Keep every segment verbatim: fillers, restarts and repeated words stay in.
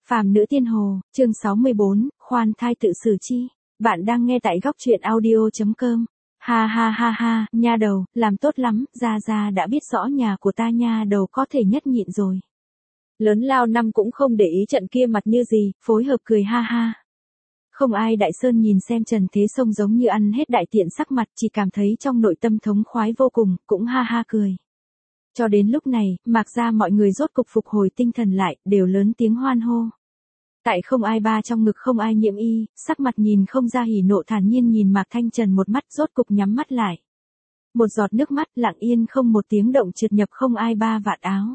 Phàm nữ tiên hồ, chương sáu mươi bốn, khoan thai tự xử chi. Bạn đang nghe tại góc truyện audio.com. Ha ha ha ha, nha đầu, làm tốt lắm, Gia Gia đã biết rõ nhà của ta nha đầu có thể nhất nhịn rồi. Lớn lao năm cũng không để ý trận kia mặt như gì, phối hợp cười ha ha. Không ai Đại Sơn nhìn xem Trần Thế Sông giống như ăn hết đại tiện sắc mặt, chỉ cảm thấy trong nội tâm thống khoái vô cùng, cũng ha ha cười. Cho đến lúc này, Mạc gia mọi người rốt cục phục hồi tinh thần lại, đều lớn tiếng hoan hô. Tại không ai ba trong ngực không ai nhiễm y, sắc mặt nhìn không ra hỉ nộ thản nhiên nhìn Mạc Thanh Trần một mắt rốt cục nhắm mắt lại. Một giọt nước mắt lặng yên không một tiếng động trượt nhập không ai ba vạt áo.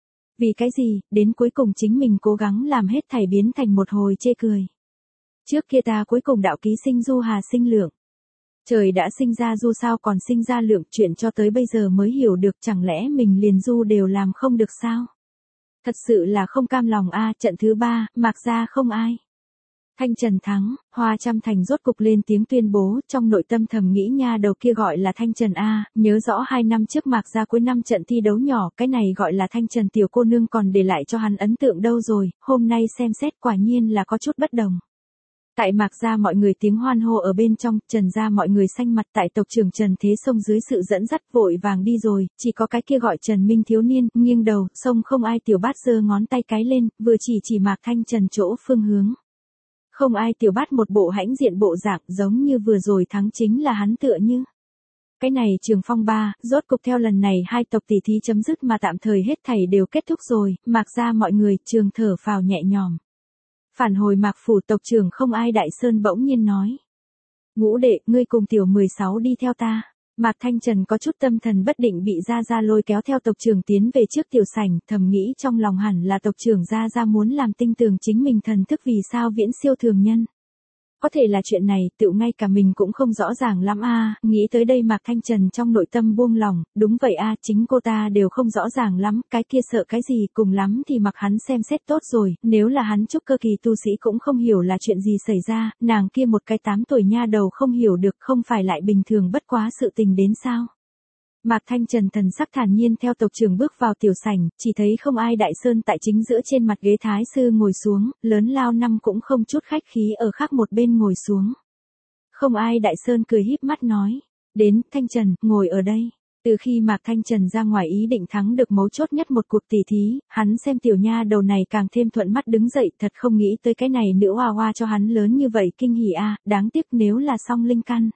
Vì cái gì, đến cuối cùng chính mình cố gắng làm hết thảy biến thành một hồi chê cười. Trước kia ta cuối cùng đạo ký sinh du hà sinh lượng. Trời đã sinh ra du sao còn sinh ra lượng, chuyện cho tới bây giờ mới hiểu được, chẳng lẽ mình liền du đều làm không được sao? Thật sự là không cam lòng a. Trận thứ ba, Mạc gia không ai. Thanh Trần thắng, Hoa Trăm Thành rốt cục lên tiếng tuyên bố, trong nội tâm thầm nghĩ nha đầu kia gọi là Thanh Trần a, nhớ rõ hai năm trước Mạc gia cuối năm trận thi đấu nhỏ, cái này gọi là Thanh Trần tiểu cô nương còn để lại cho hắn ấn tượng đâu rồi, hôm nay xem xét quả nhiên là có chút bất đồng. Tại Mạc gia mọi người tiếng hoan hô ở bên trong, Trần gia mọi người xanh mặt, tại tộc trưởng Trần Thế Sông dưới sự dẫn dắt vội vàng đi rồi, chỉ có cái kia gọi Trần Minh thiếu niên, nghiêng đầu, Sông không ai tiểu bát giơ ngón tay cái lên, vừa chỉ chỉ Mạc Thanh Trần chỗ phương hướng. Không ai tiểu bát một bộ hãnh diện bộ dạng giống như vừa rồi thắng chính là hắn tựa như. Cái này trường phong ba, rốt cục theo lần này hai tộc tỷ thí chấm dứt mà tạm thời hết thảy đều kết thúc rồi, Mạc gia mọi người trường thở phào nhẹ nhõm. Phản hồi Mạc phủ tộc trưởng không ai Đại Sơn bỗng nhiên nói. Ngũ đệ, ngươi cùng tiểu mười sáu đi theo ta. Mạc Thanh Trần có chút tâm thần bất định bị Gia Gia lôi kéo theo tộc trưởng tiến về trước tiểu sảnh, thầm nghĩ trong lòng hẳn là tộc trưởng Gia Gia muốn làm tinh tường chính mình thần thức vì sao viễn siêu thường nhân. Có thể là chuyện này, tự ngay cả mình cũng không rõ ràng lắm a. Nghĩ tới đây Mạc Thanh Trần trong nội tâm buông lòng, đúng vậy a, chính cô ta đều không rõ ràng lắm, cái kia sợ cái gì, cùng lắm thì mặc hắn xem xét tốt rồi, nếu là hắn trúc cơ kỳ tu sĩ cũng không hiểu là chuyện gì xảy ra, nàng kia một cái tám tuổi nha đầu không hiểu được, không phải lại bình thường bất quá sự tình đến sao. Mạc Thanh Trần thần sắc thản nhiên theo tộc trưởng bước vào tiểu sảnh, chỉ thấy không ai Đại Sơn tại chính giữa trên mặt ghế thái sư ngồi xuống, lớn lao năm cũng không chút khách khí ở khác một bên ngồi xuống. Không ai Đại Sơn cười híp mắt nói, đến, Thanh Trần, ngồi ở đây. Từ khi Mạc Thanh Trần ra ngoài ý định thắng được mấu chốt nhất một cuộc tỷ thí, hắn xem tiểu nha đầu này càng thêm thuận mắt đứng dậy, thật không nghĩ tới cái này nữ hoa hoa cho hắn lớn như vậy kinh hỉ a, đáng tiếc nếu là song linh căn.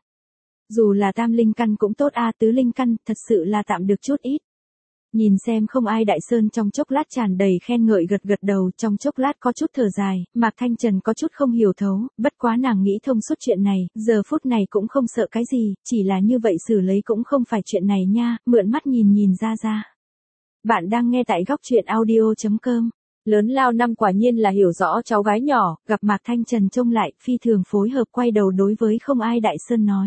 Dù là tam linh căn cũng tốt a, tứ linh căn, thật sự là tạm được chút ít. Nhìn xem không ai Đại Sơn trong chốc lát tràn đầy khen ngợi gật gật đầu, trong chốc lát có chút thở dài, Mạc Thanh Trần có chút không hiểu thấu, bất quá nàng nghĩ thông suốt chuyện này, giờ phút này cũng không sợ cái gì, chỉ là như vậy xử lấy cũng không phải chuyện này nha, mượn mắt nhìn nhìn ra ra. Bạn đang nghe tại góc truyện audio.com. Lớn lao năm quả nhiên là hiểu rõ cháu gái nhỏ, gặp Mạc Thanh Trần trông lại, phi thường phối hợp quay đầu đối với không ai Đại Sơn nói.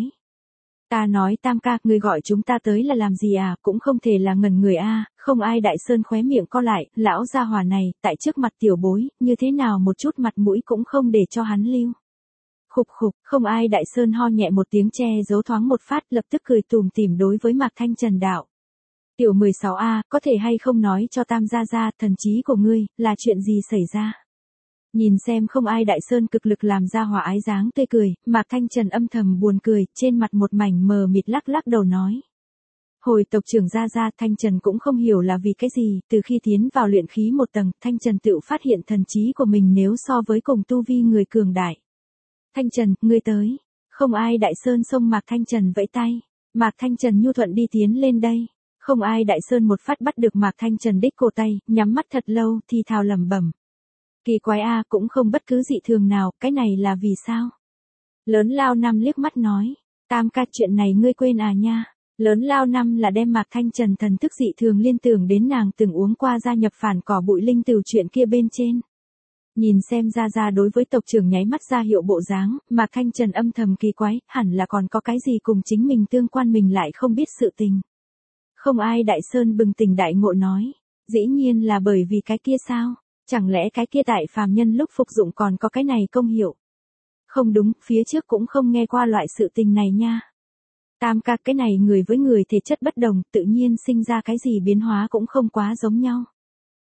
Ta nói Tam ca, người gọi chúng ta tới là làm gì à, cũng không thể là ngẩn người a. Không ai Đại Sơn khóe miệng co lại, lão gia hỏa này, tại trước mặt tiểu bối, như thế nào một chút mặt mũi cũng không để cho hắn lưu. Khục khục, không ai Đại Sơn ho nhẹ một tiếng che giấu thoáng một phát, lập tức cười tùm tìm đối với Mạc Thanh Trần đạo. Tiểu mười sáu a, có thể hay không nói cho Tam gia gia, thần trí của ngươi, là chuyện gì xảy ra? Nhìn xem không ai Đại Sơn cực lực làm ra hòa ái dáng tươi cười, Mạc Thanh Trần âm thầm buồn cười, trên mặt một mảnh mờ mịt lắc lắc đầu nói. Hồi tộc trưởng Gia Gia, Thanh Trần cũng không hiểu là vì cái gì, từ khi tiến vào luyện khí một tầng, Thanh Trần tự phát hiện thần trí của mình nếu so với cùng tu vi người cường đại. Thanh Trần, ngươi tới. Không ai Đại Sơn xông Mạc Thanh Trần vẫy tay. Mạc Thanh Trần nhu thuận đi tiến lên đây. Không ai Đại Sơn một phát bắt được Mạc Thanh Trần đích cổ tay, nhắm mắt thật lâu, thì thào lẩm bẩm. Kỳ quái a, cũng không bất cứ dị thường nào, cái này là vì sao? Lớn lao năm liếc mắt nói, Tam ca chuyện này ngươi quên à nha. Lớn lao năm là đem Mạc Thanh Trần thần thức dị thường liên tưởng đến nàng từng uống qua gia nhập phản cỏ bụi linh từ chuyện kia bên trên. Nhìn xem Gia Gia đối với tộc trưởng nháy mắt ra hiệu bộ dáng, Mạc Thanh Trần âm thầm kỳ quái, hẳn là còn có cái gì cùng chính mình tương quan mình lại không biết sự tình. Không ai Đại Sơn bừng tỉnh đại ngộ nói, dĩ nhiên là bởi vì cái kia sao? Chẳng lẽ cái kia tại phàm nhân lúc phục dụng còn có cái này công hiệu? Không đúng, phía trước cũng không nghe qua loại sự tình này nha. Tam ca, cái này người với người thể chất bất đồng, tự nhiên sinh ra cái gì biến hóa cũng không quá giống nhau.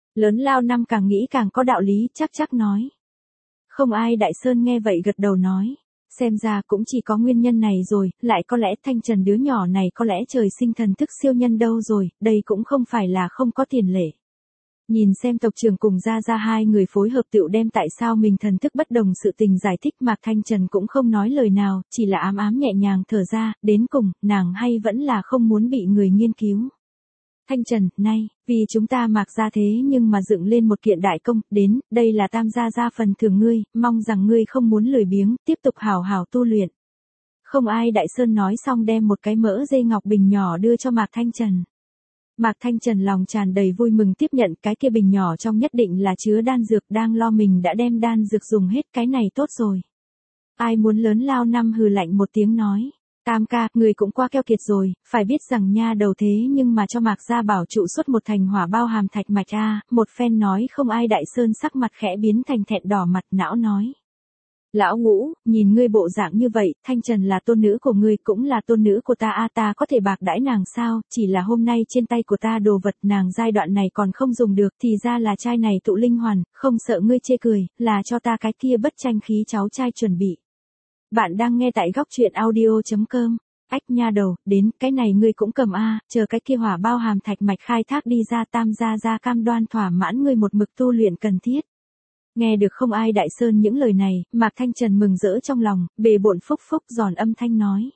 Lớn lao năm càng nghĩ càng có đạo lý, chắc chắc nói. Không ai Đại Sơn nghe vậy gật đầu nói. Xem ra cũng chỉ có nguyên nhân này rồi, lại có lẽ Thanh Trần đứa nhỏ này có lẽ trời sinh thần thức siêu nhân đâu rồi, đây cũng không phải là không có tiền lệ. Nhìn xem tộc trưởng cùng Gia Gia hai người phối hợp tựu đem tại sao mình thần thức bất đồng sự tình giải thích, Mạc Thanh Trần cũng không nói lời nào, chỉ là ám ám nhẹ nhàng thở ra, đến cùng, nàng hay vẫn là không muốn bị người nghiên cứu. Thanh Trần, nay, vì chúng ta Mạc gia thế nhưng mà dựng lên một kiện đại công, đến, đây là tam gia gia phần thưởng ngươi, mong rằng ngươi không muốn lười biếng, tiếp tục hào hào tu luyện. Không ai Đại Sơn nói xong đem một cái mỡ dây ngọc bình nhỏ đưa cho Mạc Thanh Trần. Mạc Thanh Trần lòng tràn đầy vui mừng tiếp nhận cái kia bình nhỏ trong nhất định là chứa đan dược, đang lo mình đã đem đan dược dùng hết, cái này tốt rồi. Ai muốn lớn lao năm hừ lạnh một tiếng nói. Tam ca, người cũng qua keo kiệt rồi, phải biết rằng nha đầu thế nhưng mà cho Mạc gia bảo trụ suốt một thành hỏa bao hàm thạch mạch a, một phen nói không ai Đại Sơn sắc mặt khẽ biến thành thẹn đỏ mặt não nói. Lão Ngũ, nhìn ngươi bộ dạng như vậy, Thanh Trần là tôn nữ của ngươi cũng là tôn nữ của ta a, ta có thể bạc đãi nàng sao, chỉ là hôm nay trên tay của ta đồ vật nàng giai đoạn này còn không dùng được, thì ra là trai này tụ linh hoàn, không sợ ngươi chê cười, là cho ta cái kia bất tranh khí cháu trai chuẩn bị. Bạn đang nghe tại góc truyện audio chấm com. Ách nha đầu, đến, cái này ngươi cũng cầm a, chờ cái kia hỏa bao hàm thạch mạch khai thác đi ra, tam gia gia cam đoan thỏa mãn ngươi một mực tu luyện cần thiết. Nghe được không ai Đại Sơn những lời này, Mạc Thanh Trần mừng rỡ trong lòng, bề bộn phúc phúc giòn âm thanh nói.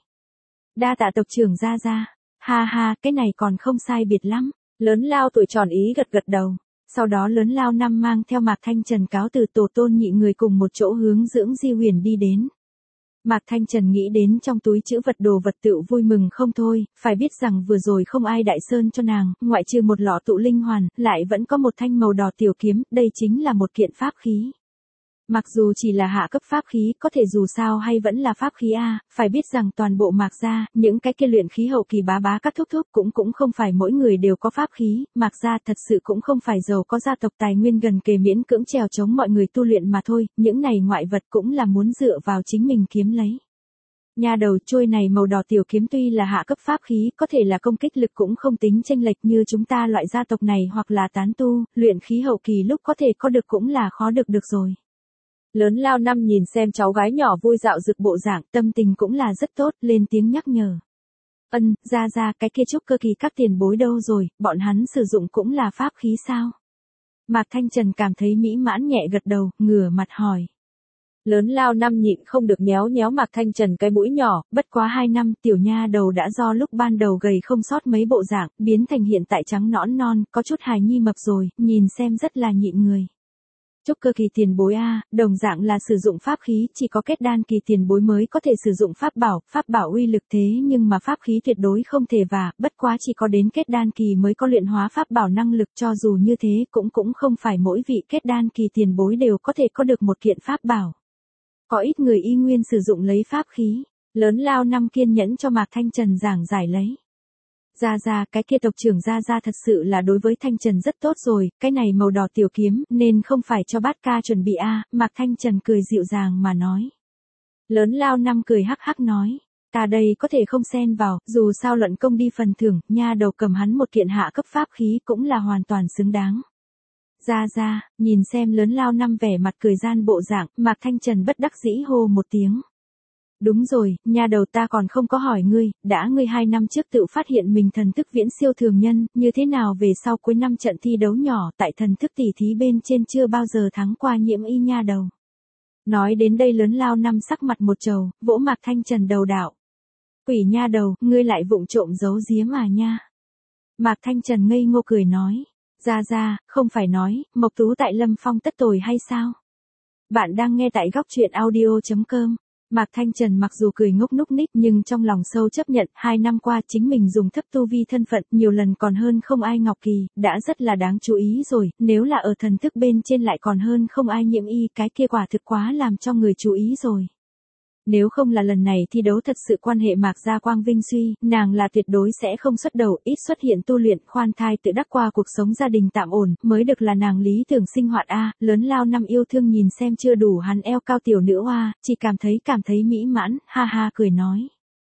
Đa tạ tộc trưởng gia gia, ha ha, cái này còn không sai biệt lắm, lớn lao tuổi tròn ý gật gật đầu. Sau đó lớn lao năm mang theo Mạc Thanh Trần cáo từ tổ tôn nhị người cùng một chỗ hướng dưỡng Di Huyền đi đến. Mạc Thanh Trần nghĩ đến trong túi chữ vật đồ vật tựu vui mừng không thôi, phải biết rằng vừa rồi không ai Đại Sơn cho nàng, ngoại trừ một lọ tụ linh hoàn, lại vẫn có một thanh màu đỏ tiểu kiếm, đây chính là một kiện pháp khí. Mặc dù chỉ là hạ cấp pháp khí, có thể dù sao hay vẫn là pháp khí a, phải biết rằng toàn bộ Mạc gia, những cái kia luyện khí hậu kỳ bá bá các thúc thúc cũng cũng không phải mỗi người đều có pháp khí, Mạc gia thật sự cũng không phải giàu có gia tộc tài nguyên gần kề miễn cưỡng trèo chống mọi người tu luyện mà thôi, những này ngoại vật cũng là muốn dựa vào chính mình kiếm lấy. Nha đầu, trôi này màu đỏ tiểu kiếm tuy là hạ cấp pháp khí, có thể là công kích lực cũng không tính chênh lệch như chúng ta loại gia tộc này hoặc là tán tu, luyện khí hậu kỳ lúc có thể có được cũng là khó được được rồi. Lớn lao năm nhìn xem cháu gái nhỏ vui dạo rực bộ dạng, tâm tình cũng là rất tốt, lên tiếng nhắc nhở. Ân, ra ra, cái kia trúc cơ kỳ các tiền bối đâu rồi, bọn hắn sử dụng cũng là pháp khí sao? Mạc Thanh Trần cảm thấy mỹ mãn nhẹ gật đầu, ngửa mặt hỏi. Lớn lao năm nhịn không được nhéo nhéo Mạc Thanh Trần cái mũi nhỏ, bất quá hai năm tiểu nha đầu đã do lúc ban đầu gầy không sót mấy bộ dạng, biến thành hiện tại trắng nõn non, có chút hài nhi mập rồi, nhìn xem rất là nhịn người. Trúc cơ kỳ tiền bối a, đồng dạng là sử dụng pháp khí, chỉ có kết đan kỳ tiền bối mới có thể sử dụng pháp bảo, pháp bảo uy lực thế nhưng mà pháp khí tuyệt đối không thể và, bất quá chỉ có đến kết đan kỳ mới có luyện hóa pháp bảo năng lực, cho dù như thế cũng cũng không phải mỗi vị kết đan kỳ tiền bối đều có thể có được một kiện pháp bảo. Có ít người y nguyên sử dụng lấy pháp khí, lớn lao năm kiên nhẫn cho Mạc Thanh Trần giảng giải lấy. Gia Gia, cái kia tộc trưởng Gia Gia thật sự là đối với Thanh Trần rất tốt rồi, cái này màu đỏ tiểu kiếm, nên không phải cho bát ca chuẩn bị a, à, Mạc Thanh Trần cười dịu dàng mà nói. Lớn lao năm cười hắc hắc nói, ta đây có thể không xen vào, dù sao luận công đi phần thưởng, nha đầu cầm hắn một kiện hạ cấp pháp khí cũng là hoàn toàn xứng đáng. Gia Gia, nhìn xem lớn lao năm vẻ mặt cười gian bộ dạng, Mạc Thanh Trần bất đắc dĩ hô một tiếng. Đúng rồi, nha đầu ta còn không có hỏi ngươi, đã ngươi hai năm trước tự phát hiện mình thần thức viễn siêu thường nhân, như thế nào về sau cuối năm trận thi đấu nhỏ tại thần thức tỷ thí bên trên chưa bao giờ thắng qua Nhiễm Y nha đầu. Nói đến đây lớn lao năm sắc mặt một trầu, vỗ Mạc Thanh Trần đầu đạo. Quỷ nha đầu, ngươi lại vụng trộm giấu giếm à nha. Mạc Thanh Trần ngây ngô cười nói, Gia Gia, không phải nói, Mộc Tú tại Lâm Phong tất tồi hay sao? Bạn đang nghe tại góc truyện audio chấm com. Mạc Thanh Trần mặc dù cười ngốc núc ních nhưng trong lòng sâu chấp nhận, hai năm qua chính mình dùng thấp tu vi thân phận nhiều lần còn hơn không ai Ngọc Kỳ, đã rất là đáng chú ý rồi, nếu là ở thần thức bên trên lại còn hơn không ai Nhiễm Y, cái kia quả thực quá làm cho người chú ý rồi. Nếu không là lần này thi đấu thật sự quan hệ Mạc gia quang vinh suy, nàng là tuyệt đối sẽ không xuất đầu, ít xuất hiện tu luyện, khoan thai tự đắc qua cuộc sống gia đình tạm ổn, mới được là nàng lý tưởng sinh hoạt a. Lớn lao năm yêu thương nhìn xem chưa đủ hắn eo cao tiểu nữ oa, chỉ cảm thấy cảm thấy mỹ mãn, ha ha cười nói.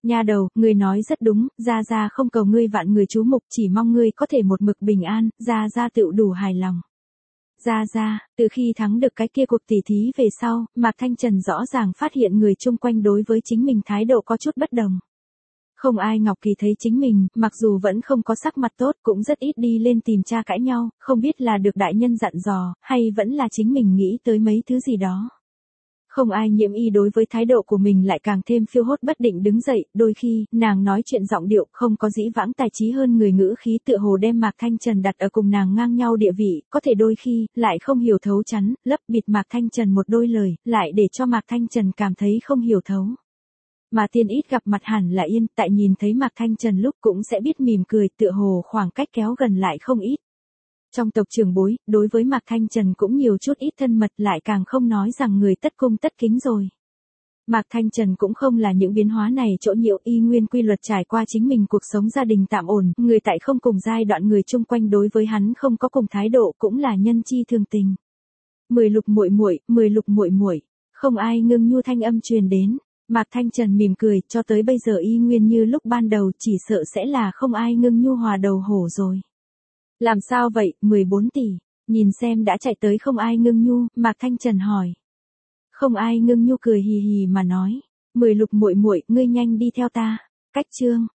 Nha đầu, ngươi nói rất đúng, Gia Gia không cầu ngươi vạn người chú mục, chỉ mong ngươi có thể một mực bình an, Gia Gia tựu đủ hài lòng. Gia Gia, từ khi thắng được cái kia cuộc tỉ thí về sau, Mạc Thanh Trần rõ ràng phát hiện người chung quanh đối với chính mình thái độ có chút bất đồng. Không ai Ngọc Kỳ thấy chính mình, mặc dù vẫn không có sắc mặt tốt, cũng rất ít đi lên tìm cha cãi nhau, không biết là được đại nhân dặn dò, hay vẫn là chính mình nghĩ tới mấy thứ gì đó. Không ai Nhiễm Y đối với thái độ của mình lại càng thêm phiêu hốt bất định đứng dậy, đôi khi, nàng nói chuyện giọng điệu không có dĩ vãng tài trí hơn người ngữ khí tựa hồ đem Mạc Thanh Trần đặt ở cùng nàng ngang nhau địa vị, có thể đôi khi, lại không hiểu thấu chắn, lấp bịt Mạc Thanh Trần một đôi lời, lại để cho Mạc Thanh Trần cảm thấy không hiểu thấu. Mà tiên ít gặp mặt hẳn là yên, tại nhìn thấy Mạc Thanh Trần lúc cũng sẽ biết mỉm cười, tựa hồ khoảng cách kéo gần lại không ít. Trong tộc trưởng bối, đối với Mạc Thanh Trần cũng nhiều chút ít thân mật, lại càng không nói rằng người tất cung tất kính rồi. Mạc Thanh Trần cũng không là những biến hóa này chỗ nhiễu, y nguyên quy luật trải qua chính mình cuộc sống gia đình tạm ổn, người tại không cùng giai đoạn người chung quanh đối với hắn không có cùng thái độ, cũng là nhân chi thường tình. Mười Lục muội muội, Mười Lục muội muội, không ai ngưng nhu thanh âm truyền đến. Mạc Thanh Trần mỉm cười, cho tới bây giờ y nguyên như lúc ban đầu, chỉ sợ sẽ là không ai ngưng nhu hòa đầu hổ rồi. Làm sao vậy, mười bốn tỷ, nhìn xem đã chạy tới không ai ngưng nhu, Mạc Thanh Trần hỏi. Không ai ngưng nhu cười hì hì mà nói, Mười Lục muội muội, ngươi nhanh đi theo ta. Cách chương